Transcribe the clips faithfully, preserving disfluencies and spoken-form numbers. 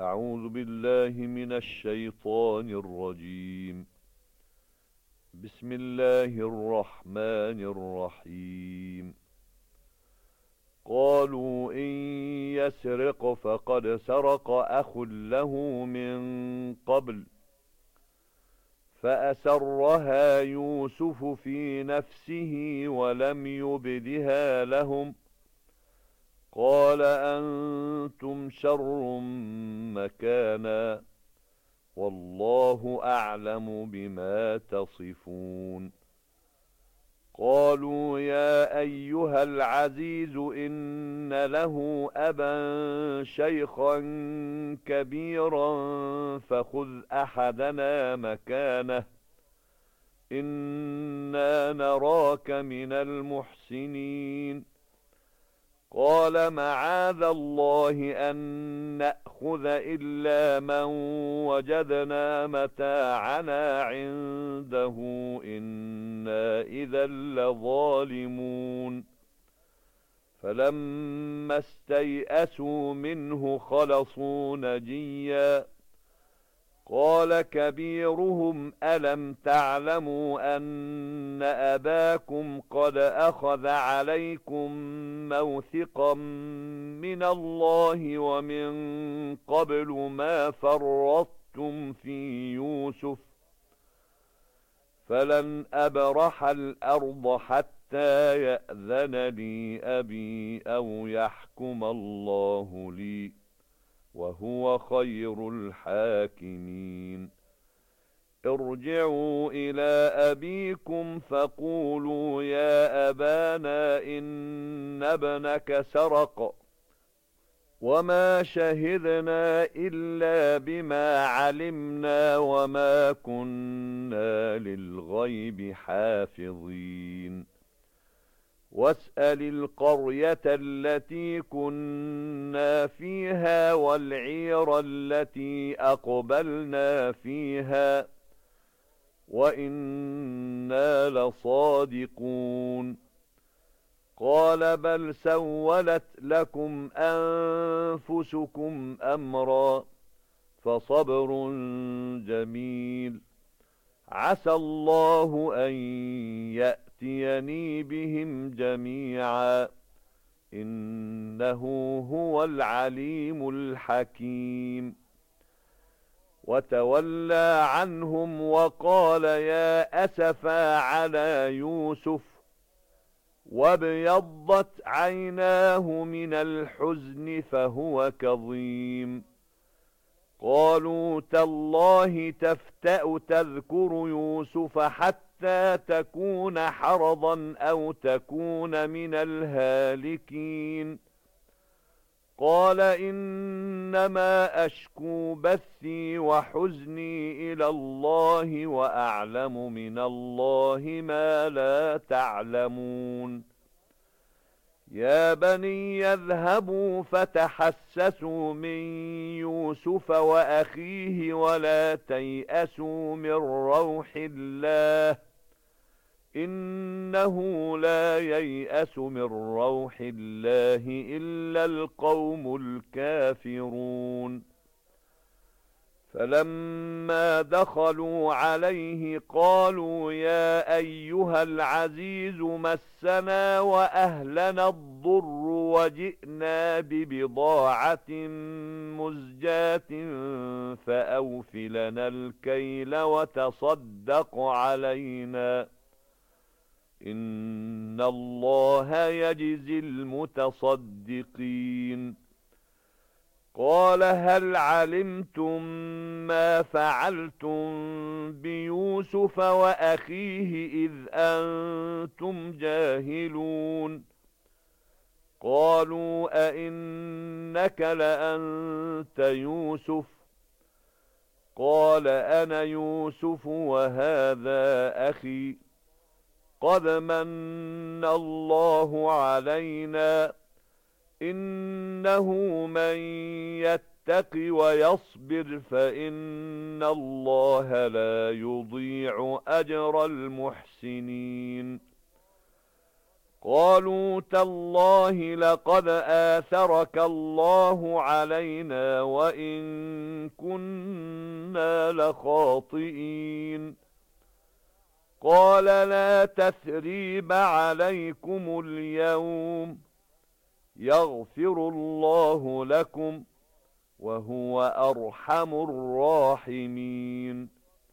أعوذ بالله من الشيطان الرجيم. بسم الله الرحمن الرحيم. قالوا إن يسرق فقد سرق أخ له من قبل فأسرها يوسف في نفسه ولم يبدها لهم. قال أنتم شر مكانا والله أعلم بما تصفون. قالوا يا أيها العزيز إن له أبا شيخا كبيرا فخذ أحدنا مكانه إنا نراك من المحسنين. قال معاذ الله أن نأخذ إلا من وجدنا متاعنا عنده إنا إذا لظالمون. فلما استيئسوا منه خلصوا نجيا. قال كبيرهم ألم تعلموا أن أباكم قد أخذ عليكم موثقا من الله ومن قبل ما فرطتم في يوسف فلن أبرح الأرض حتى يأذن لي أبي أو يحكم الله لي وهو خير الحاكمين. ارجعوا إلى أبيكم فقولوا يا أبانا إن ابنك سرق وما شهدنا إلا بما علمنا وما كنا للغيب حافظين. واسأل القرية التي كنا فيها والعير التي أقبلنا فيها وإنا لصادقون. قال بل سولت لكم أنفسكم أمرا فصبر جميل عسى الله أن يأتيني بهم جميعا إنه هو العليم الحكيم. وتولى عنهم وقال يا أسفا على يوسف وابيضت عيناه من الحزن فهو كظيم. قالوا تالله تفتأ تذكر يوسف حتى تكون حرضا أو تكون من الهالكين. قال إنما أشكو بثي وحزني إلى الله وأعلم من الله ما لا تعلمون. يا بني يذهبوا فتحسسوا من يوسف وأخيه ولا تيأسوا من روح الله إنه لا ييأس من روح الله إلا القوم الكافرون. فلما دخلوا عليه قالوا يا أيها العزيز مسنا وأهلنا الضر وجئنا ببضاعة مزجاة فأوف لنا الكيل وتصدق علينا إن الله يجزي المتصدقين. قال هل علمتم ما فعلتم بيوسف وأخيه إذ أنتم جاهلون. قالوا أئنك لأنت يوسف قال أنا يوسف وهذا أخي قد من الله علينا إنه من يتق ويصبر فإن الله لا يضيع أجر المحسنين. قالوا تالله لقد آثرك الله علينا وإن كنا لخاطئين قال لا تثريب عليكم اليوم يغفر الله لكم وهو أرحم الراحمين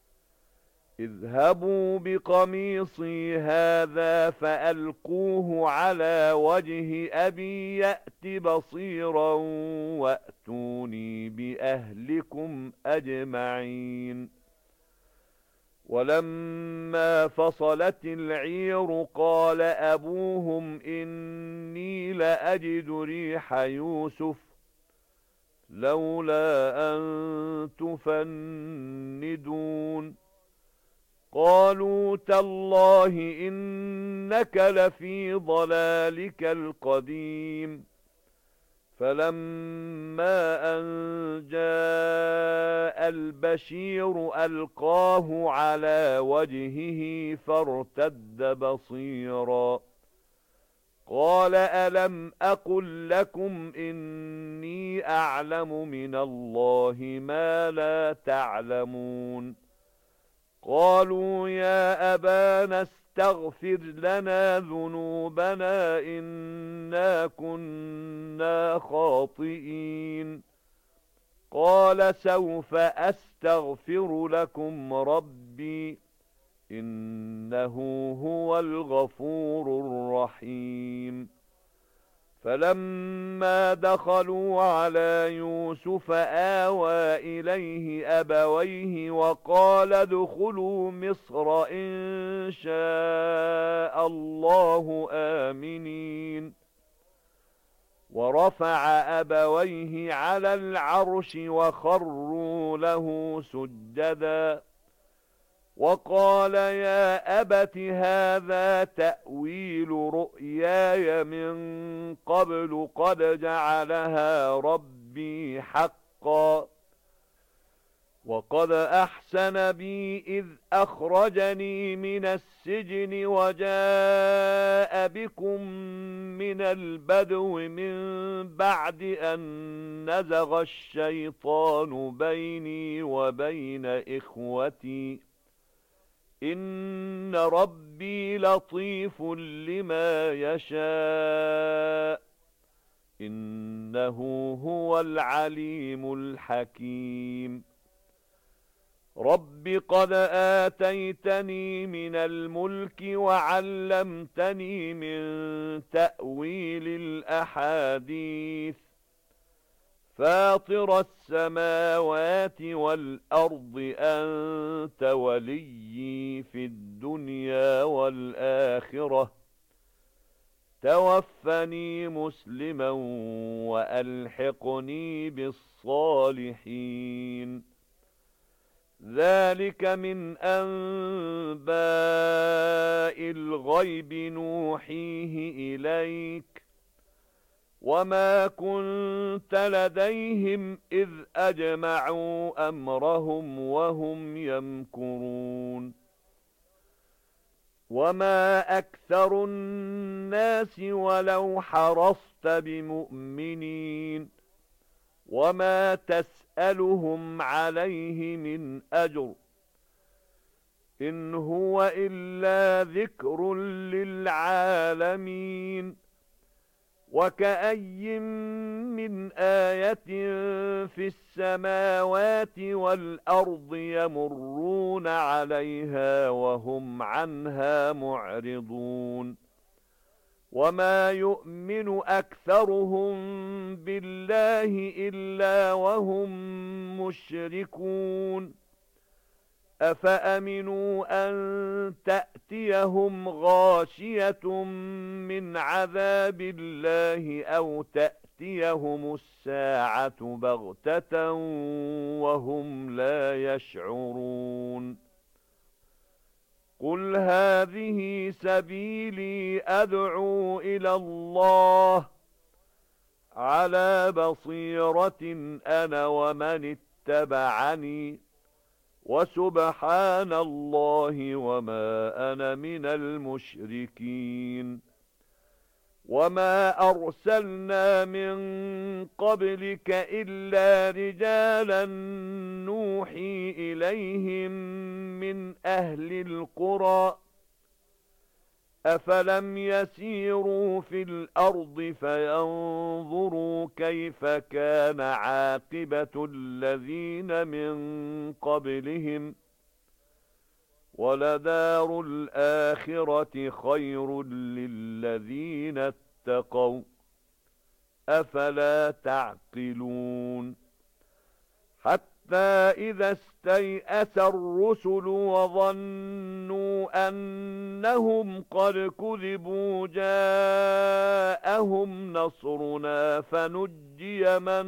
اذهبوا بقميصي هذا فألقوه على وجه أبي يأت بصيرا وأتوني بأهلكم أجمعين ولما فصلت العير قال أبوهم إني لأجد ريح يوسف لولا أن تفندون قالوا تالله إنك لفي ضلالك القديم فلما أن جاء البشير ألقاه على وجهه فارتد بصيرا قال ألم أقل لكم إني أعلم من الله ما لا تعلمون قالوا يا أبانا استغفر لنا ذنوبنا إنا كنا خاطئين قال سوف أستغفر لكم ربي إنه هو الغفور الرحيم فلما دخلوا على يوسف آوى إليه أبويه وقال ادخلوا مصر إن شاء الله آمنين ورفع أبويه على العرش وخروا له سجدا وقال يا أبت هذا تأويل رؤياي من قبل قد جعلها ربي حقا وقد أحسن بي إذ أخرجني من السجن وجاء بكم من البدو من بعد أن نزغ الشيطان بيني وبين إخوتي إن ربي لطيف لما يشاء إنه هو العليم الحكيم رب قد آتيتني من الملك وعلمتني من تأويل الأحاديث فاطر السماوات والأرض أنت وليي في الدنيا والآخرة توفني مسلما وألحقني بالصالحين ذلك من أنباء الغيب نوحيه إليك وما كنت لديهم إذ أجمعوا أمرهم وهم يمكرون وما أكثر الناس ولو حرصت بمؤمنين وما تسألهم عليه من أجر إن هو إلا ذكر للعالمين وكأي من آية في السماوات والأرض يمرون عليها وهم عنها معرضون وما يؤمن أكثرهم بالله إلا وهم مشركون أفأمنوا أن تأتيهم غاشية من عذاب الله أو تأتيهم الساعة بغتة وهم لا يشعرون قل هذه سبيلي أدعو إلى الله على بصيرة أنا ومن اتبعني وسبحان الله وما أنا من المشركين وَمَا أَرْسَلْنَا مِن قَبْلِكَ إِلَّا رِجَالًا نُوحِي إِلَيْهِم مِّنْ أَهْلِ الْقُرَى أَفَلَمْ يَسِيرُوا فِي الْأَرْضِ فَيَنظُرُوا كَيْفَ كَانَ عَاقِبَةُ الَّذِينَ مِن قَبْلِهِمْ وَلَدَارُ الْآخِرَةِ خَيْرٌ لِّلَّذِينَ اتَّقَوْا أَفَلَا تَعْقِلُونَ حَتَّى إِذَا اسْتَيْأَسَ الرُّسُلُ وَظَنُّوا أَنَّهُمْ قَدْ كُذِبُوا جَاءَهُمْ نَصْرُنَا فَنُجِّيَ مَن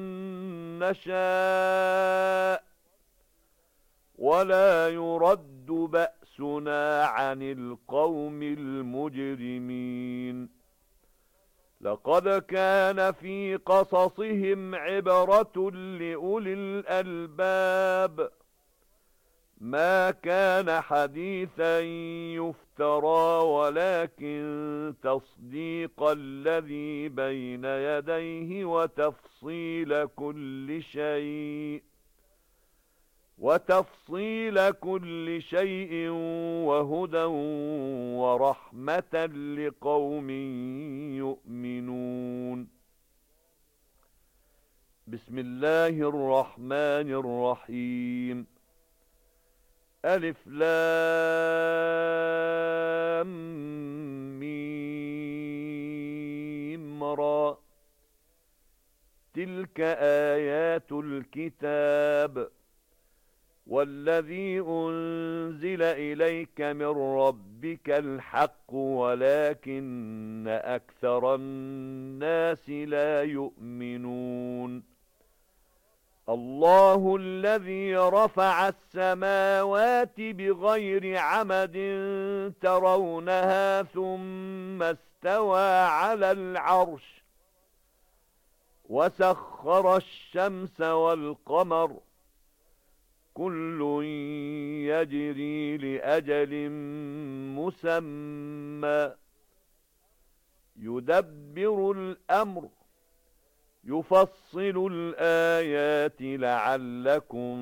نَّشَاءُ وَلَا يُرَدُّ بَأْسُنَا عَنِ الْقَوْمِ الْمُجْرِمِينَ لَقَدْ كَانَ فِي قَصَصِهِمْ عِبْرَةٌ لِأُولِي الْأَلْبَابِ مَا كَانَ حَدِيثًا يُفْتَرَى وَلَكِن تَصْدِيقَ الَّذِي بَيْنَ يَدَيْهِ وَتَفْصِيلَ كُلِّ شَيْءٍ وَتَفْصِيلَ كُلِّ شَيْءٍ وَهُدًى وَرَحْمَةً لِقَوْمٍ يُؤْمِنُونَ بسم الله الرحمن الرحيم ألف لام ميم را تلك آيات الكتاب وَالَّذِي أُنزِلَ إِلَيْكَ مِن رَّبِّكَ الْحَقُّ وَلَكِنَّ أَكْثَرَ النَّاسِ لَا يُؤْمِنُونَ اللَّهُ الَّذِي رَفَعَ السَّمَاوَاتِ بِغَيْرِ عَمَدٍ تَرَوْنَهَا ثُمَّ اسْتَوَى عَلَى الْعَرْشِ وَسَخَّرَ الشَّمْسَ وَالْقَمَرَ كُلٌّ يَجْرِي لِأَجَلٍ مُّسَمًّى يُدَبِّرُ الْأَمْرَ يُفَصِّلُ الْآيَاتِ لَعَلَّكُمْ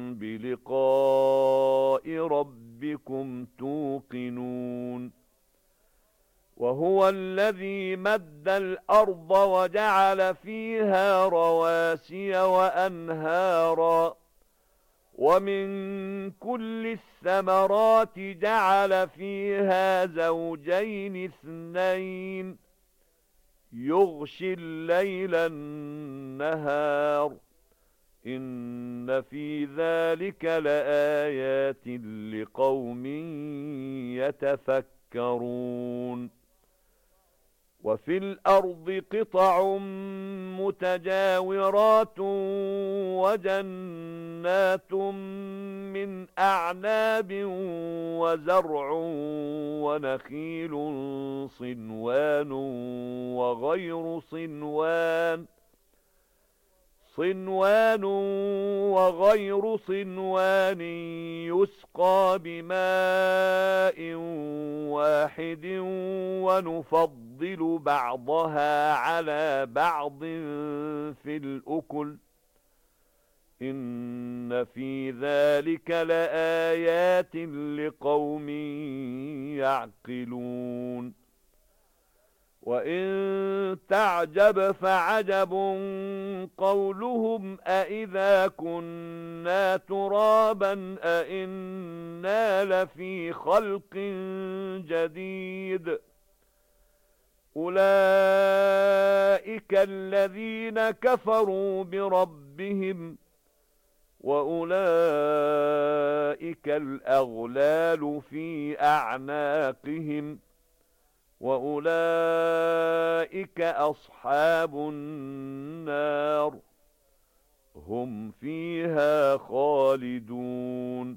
بِلِقَاءِ رَبِّكُمْ تُوقِنُونَ وَهُوَ الَّذِي مَدَّ الْأَرْضَ وَجَعَلَ فِيهَا رَوَاسِيَ وَأَنْهَارًا وَمِن كُلِّ الثَّمَرَاتِ جَعَلَ فِيهَا زَوْجَيْنِ اثْنَيْنِ يُغْشِي اللَّيْلَ النَّهَارَ إِنَّ فِي ذَلِكَ لَآيَاتٍ لِقَوْمٍ يَتَفَكَّرُونَ وَفِي الْأَرْضِ قِطَعٌ مُتَجَاوِرَاتٌ وَجَنَّاتٌ مِّنْ أَعْنَابٍ وَزَرْعٌ وَنَخِيلٌ صِنْوَانٌ وَغَيْرُ صِنْوَانٍ صِنْوَانٌ وَغَيْرُ صِنْوَانٍ يُسْقَى بِمَاءٍ وَاحِدٍ وَنُفَضِّلُ بَعْضَهَا عَلَى بَعْضٍ فِي الْأُكُلِ إِنَّ فِي ذَلِكَ لَآيَاتٍ لِقَوْمٍ يَعْقِلُونَ وَإِن تَعْجَبْ فَعَجَبٌ قَوْلُهُمْ أَإِذَا كُنَّا تُرَابًا أَإِنَّا لَفِي خَلْقٍ جَدِيدٍ أُولَئِكَ الَّذِينَ كَفَرُوا بِرَبِّهِمْ وَأُولَئِكَ الْأَغْلَالُ فِي أَعْنَاقِهِمْ وَأُولَئِكَ أَصْحَابُ النَّارِ هُمْ فِيهَا خَالِدُونَ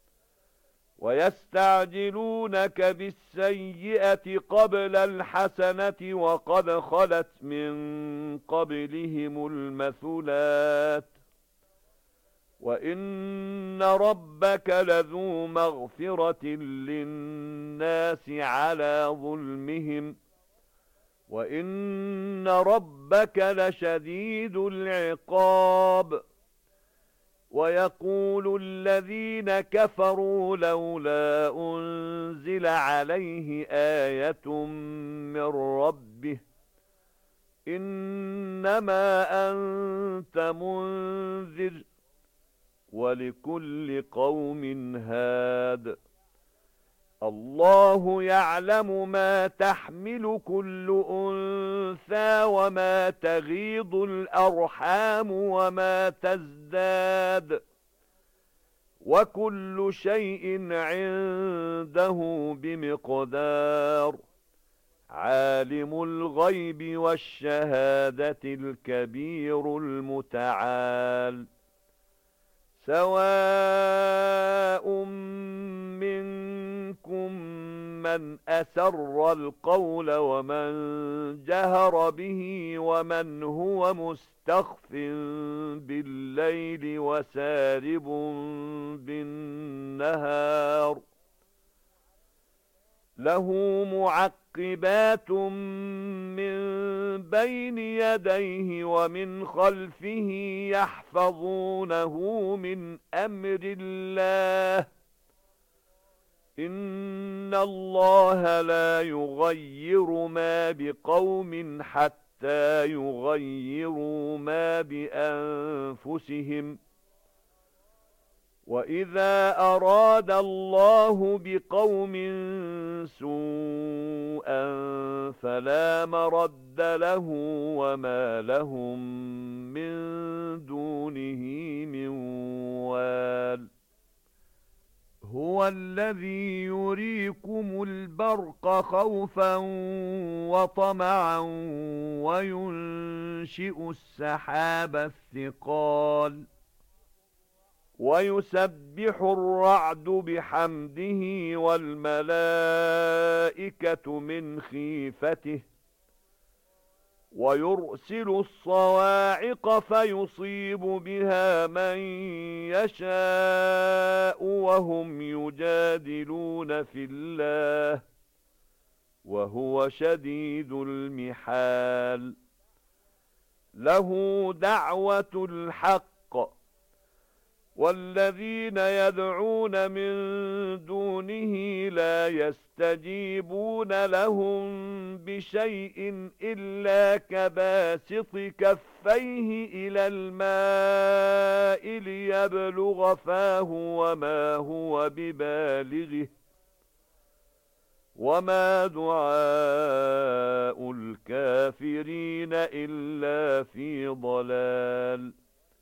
وَيَسْتَعْجِلُونَكَ بِالسَّيِّئَةِ قَبْلَ الْحَسَنَةِ وَقَدْ خَلَتْ مِن قَبْلِهِمُ الْمَثُلَاتُ وَإِنَّ رَبَّكَ لَذُو مَغْفِرَةٍ لِلنَّاسِ عَلَى ظُلْمِهِمْ وَإِنَّ رَبَّكَ لَشَدِيدُ الْعِقَابِ وَيَقُولُ الَّذِينَ كَفَرُوا لَوْلَا أُنْزِلَ عَلَيْهِ آيَةٌ مِّن رَّبِّهِ إِنَّمَا أَنتَ مُنذِرٌ وَلِكُلِّ قَوْمٍ هَادٍ اللَّهُ يَعْلَمُ مَا تَحْمِلُ كُلُّ أُنثَىٰ وَمَا تَغِيضُ الْأَرْحَامُ وَمَا تَزْدَادُ وَكُلُّ شَيْءٍ عِندَهُ بِمِقْدَارٍ عَالِمُ الْغَيْبِ وَالشَّهَادَةِ الْكَبِيرُ الْمُتَعَالِ سَوَاءٌ مِّنكُم مَّنْ أَسَرَّ الْقَوْلَ وَمَنْ جَهَرَ بِهِ وَمَنْ هُوَ مُسْتَخْفٍ بِاللَّيْلِ وَسَارِبٌ بِالنَّهَارِ لَهُ مُعَقِّبَاتٌ مِّن بَيْنِ يَدَيْهِ وَمِنْ خَلْفِهِ يَحْفَظُونَهُ مِنْ أَمْرِ اللَّهِ إِنَّ اللَّهَ لَا يُغَيِّرُ مَا بِقَوْمٍ حَتَّى يُغَيِّرُوا مَا بِأَنفُسِهِمْ وَإِذَا أَرَادَ اللَّهُ بِقَوْمٍ سُوءًا فَلَا مَرَدَّ لَهُ وَمَا لَهُم مِّن دُونِهِ مِن وَالٍ هُوَ الَّذِي يُرِيكُمُ الْبَرْقَ خَوْفًا وَطَمَعًا وَيُنشِئُ السَّحَابَ الثِّقَالَ وَيُسَبِّحُ الرَّعْدُ بِحَمْدِهِ وَالْمَلَائِكَةُ مِنْ خِيفَتِهِ وَيُرْسِلُ الصَّوَاعِقَ فَيُصِيبُ بِهَا مَن يَشَاءُ وَهُمْ يُجَادِلُونَ فِي اللَّهِ وَهُوَ شَدِيدُ الْمِحَالِ لَهُ دَعْوَةُ الْحَقِّ وَالَّذِينَ يَدْعُونَ مِن دُونِهِ لَا يَسْتَجِيبُونَ لَهُم بِشَيْءٍ إِلَّا كَبَاسِطِ كَفَّيْهِ إِلَى الْمَاءِ لِيَبْلُغَ فَاهُ وَمَا هُوَ بِبَالِغِهِ وَمَا دُعَاءُ الْكَافِرِينَ إِلَّا فِي ضَلَالٍ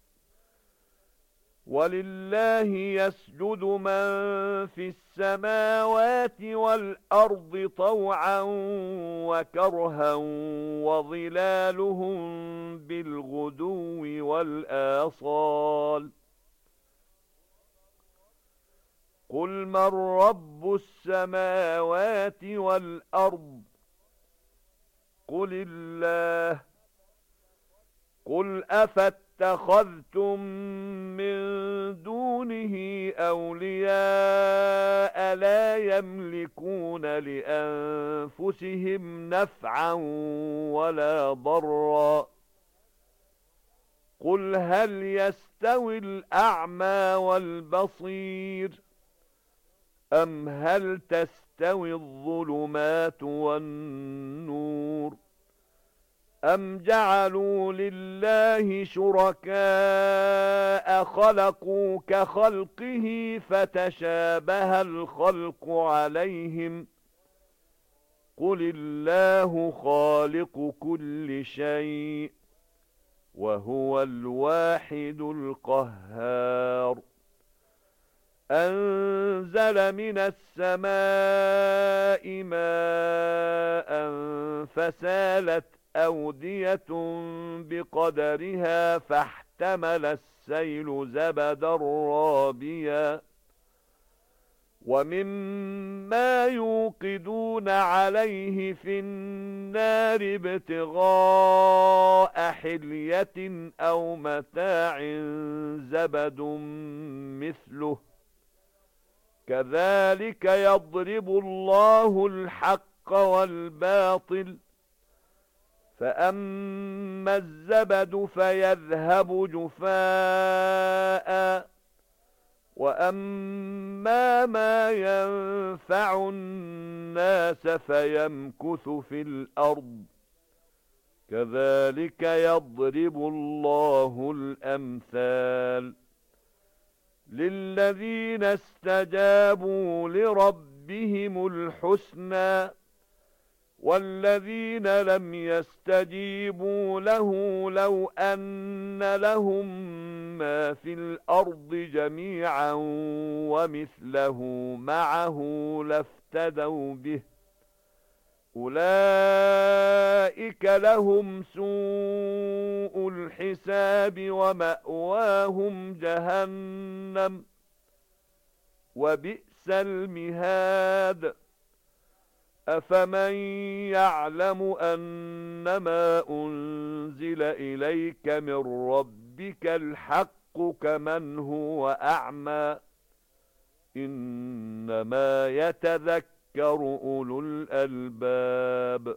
وَلِلَّهِ يَسْجُدُ مَن فِي السَّمَاوَاتِ وَالْأَرْضِ طَوْعًا وَكَرْهًا وَظِلَالُهُم بِالْغُدُوِّ وَالْآصَالِ قُلْ مَن رَّبُّ السَّمَاوَاتِ وَالْأَرْضِ قُلِ اللَّهُ قُلْ أَفَاتَّخَذْتُم مِّن دُونِهِ أَوْلِيَاءَ لَا يَمْلِكُونَ لِأَنفُسِهِمْ نَفْعًا وَلَا ضَرًّا قُلْ هَلْ يَسْتَوِي الْأَعْمَى وَالْبَصِيرُ أَمْ هَلْ تَسْتَوِي الظُّلُمَاتُ وَالنُّورُ أَمْ جَعَلُوا لِلَّهِ شُرَكَاءَ خَلَقُوا كَخَلْقِهِ فَتَشَابَهَ الْخَلْقُ عَلَيْهِمْ قُلِ اللَّهُ خَالِقُ كُلِّ شَيْءٍ وَهُوَ الْوَاحِدُ الْقَهَّارُ أَنزَلَ مِنَ السَّمَاءِ مَاءً فَسَالَتْ أَوْدِيَةٌ بِقَدَرِهَا فَاحْتَمَلَ السَّيْلُ زَبَدًا رَّابِيًا وَمِمَّا يُوقِدُونَ عَلَيْهِ فِي النَّارِ ابْتِغَاءَ حِلْيَةٍ أَوْ مَتَاعٍ زَبَدٌ مِّثْلُهُ كَذَلِكَ يَضْرِبُ اللَّهُ الْحَقَّ وَالْبَاطِلَ فأما الزبد فيذهب جفاء وأما ما ينفع الناس فيمكث في الأرض كذلك يضرب الله الأمثال للذين استجابوا لربهم الحسنى والذين لم يستجيبوا له لو أن لهم ما في الأرض جميعا ومثله معه لافتدوا به أولئك لهم سوء الحساب ومأواهم جهنم وبئس المهاد أفمن يعلم أنما أنزل إليك من ربك الحق كمن هو أعمى إنما يتذكر أولو الألباب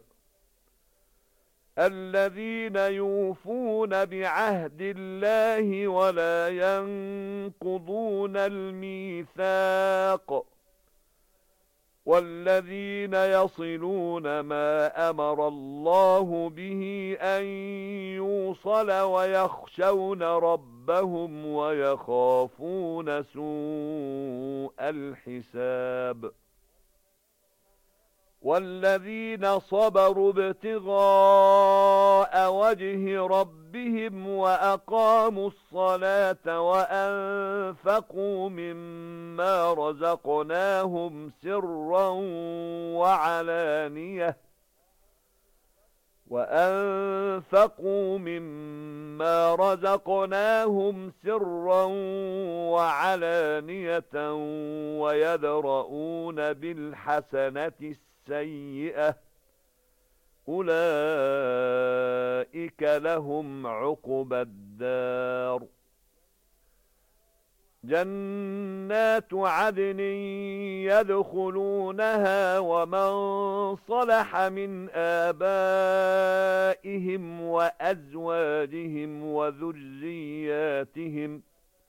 الذين يوفون بعهد الله ولا ينقضون الميثاق والذين يصلون ما أمر الله به أن يوصل ويخشون ربهم ويخافون سوء الحساب والذين صبروا ابتغاء وجه ربهم وأقاموا الصلاة وأنفقوا مما رزقناهم سرا وعلانية وأنفقوا مما رزقناهم سرا وعلانية ويدرؤون بالحسنة السيئة أولئك لهم عقبى الدار جنات عدن يدخلونها ومن صلح من آبائهم وأزواجهم وذرياتهم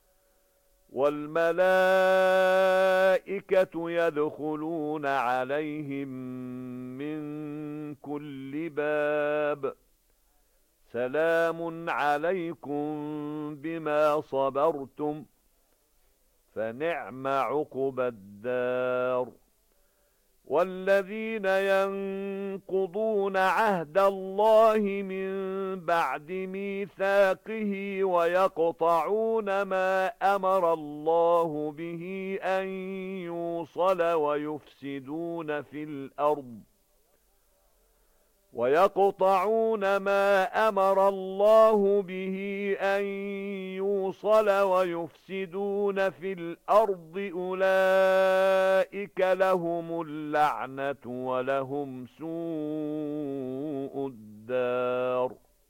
والملائكة يدخلون عليهم من كل باب سلام عليكم بما صبرتم فنعم عقبى الدار والذين ينقضون عهد الله من بعد ميثاقه ويقطعون ما أمر الله به أن يوصل ويفسدون في الأرض ويقطعون ما أمر الله به أن يوصل ويفسدون في الأرض أولئك لهم اللعنة ولهم سوء الدار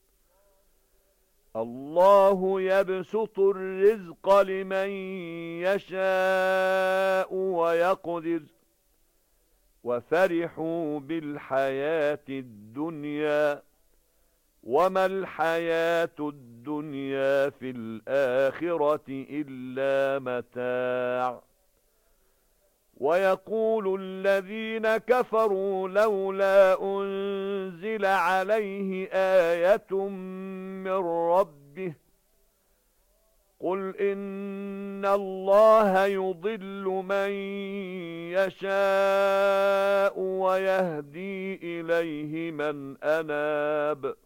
الله يبسط الرزق لمن يشاء ويقدر وفرحوا بالحياة الدنيا وما الحياة الدنيا في الآخرة إلا متاع ويقول الذين كفروا لولا أنزل عليه آية من ربه قل إن الله يضل من يشاء ويهدي إليه من أناب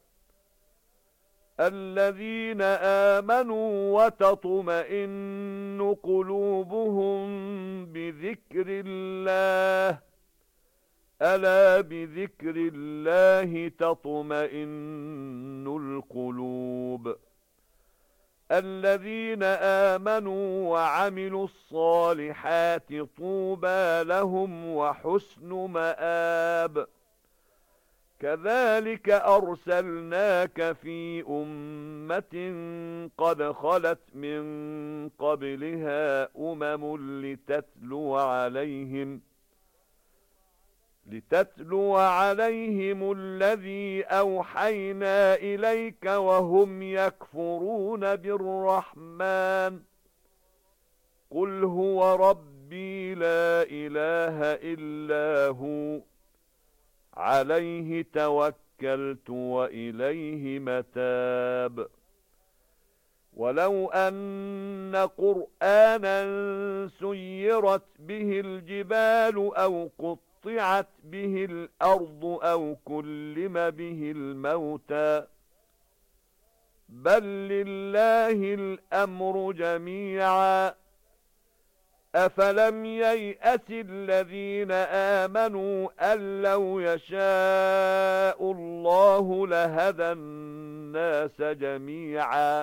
الذين آمنوا وتطمئن قلوبهم بذكر الله ألا بذكر الله تطمئن القلوب الذين آمنوا وعملوا الصالحات طوبى لهم وحسن مآب كذلك أرسلناك في أمة قد خلت من قبلها أمم لتتلو عليهم لتتلو عليهم الذي أوحينا إليك وهم يكفرون بالرحمن قل هو ربي لا إله إلا هو عليه توكلت وإليه متاب ولو أن قرآنا سيرت به الجبال أو قطعت به الأرض أو كلم به الموتى بل لله الأمر جميعا أفلم ييأس الذين آمنوا أن لو يشاء الله لهدى الناس جميعا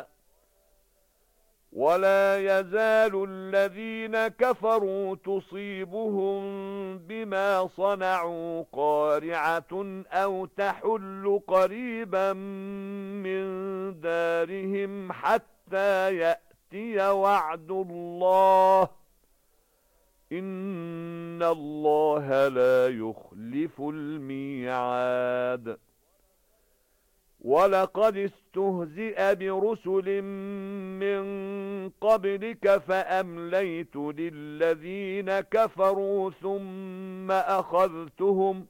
ولا يزال الذين كفروا تصيبهم بما صنعوا قارعة أو تحل قريبا من دارهم حتى يأتي وعد الله إن الله لا يخلف الميعاد ولقد استهزئ برسل من قبلك فأمليت للذين كفروا ثم أخذتهم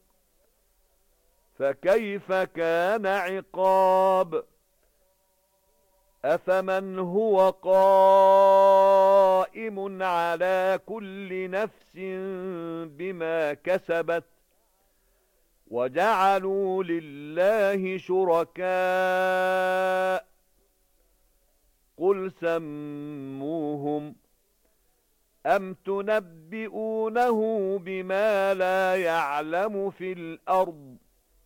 فكيف كان عقاب أفمن هو قائم على كل نفس بما كسبت وجعلوا لله شركاء قل سموهم أم تنبئونه بما لا يعلم في الأرض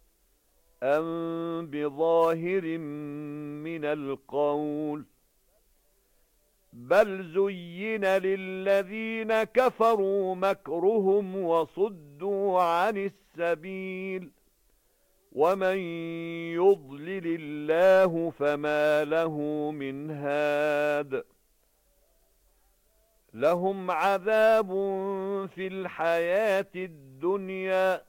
أم بظاهر من القول بل زين للذين كفروا مكرهم وصدوا عن السبيل ومن يضلل الله فما له من هاد لهم عذاب في الحياة الدنيا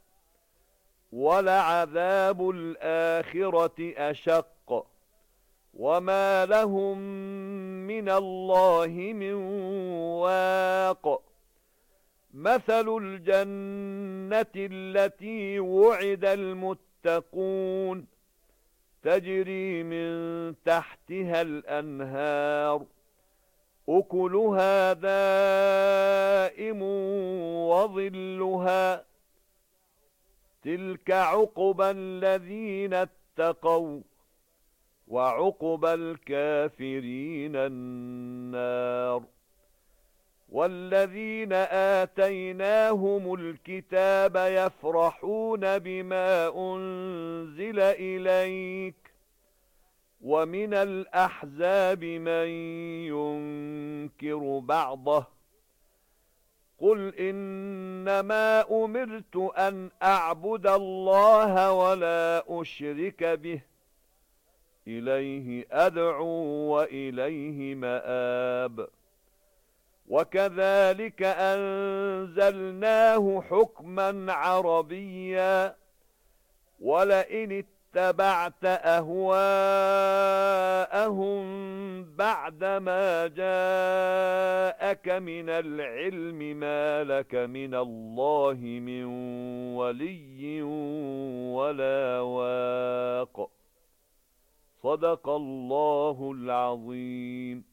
ولعذاب الآخرة أشق وما لهم من الله من واق مثل الجنة التي وعد المتقون تجري من تحتها الأنهار أكلها دائم وظلها تلك عقبى الذين اتقوا وعقبى الكافرين النار والذين آتيناهم الكتاب يفرحون بما أنزل إليك ومن الأحزاب من ينكر بعضه قل إنما أمرت أن أعبد الله ولا أشرك به إليه أدعو وإليه مآب وكذلك أنزلناه حكما عربيا ولئن اتبعت أهواءهم بعدما جاءك من العلم ما لك من الله من ولي ولا واق صدق الله العظيم.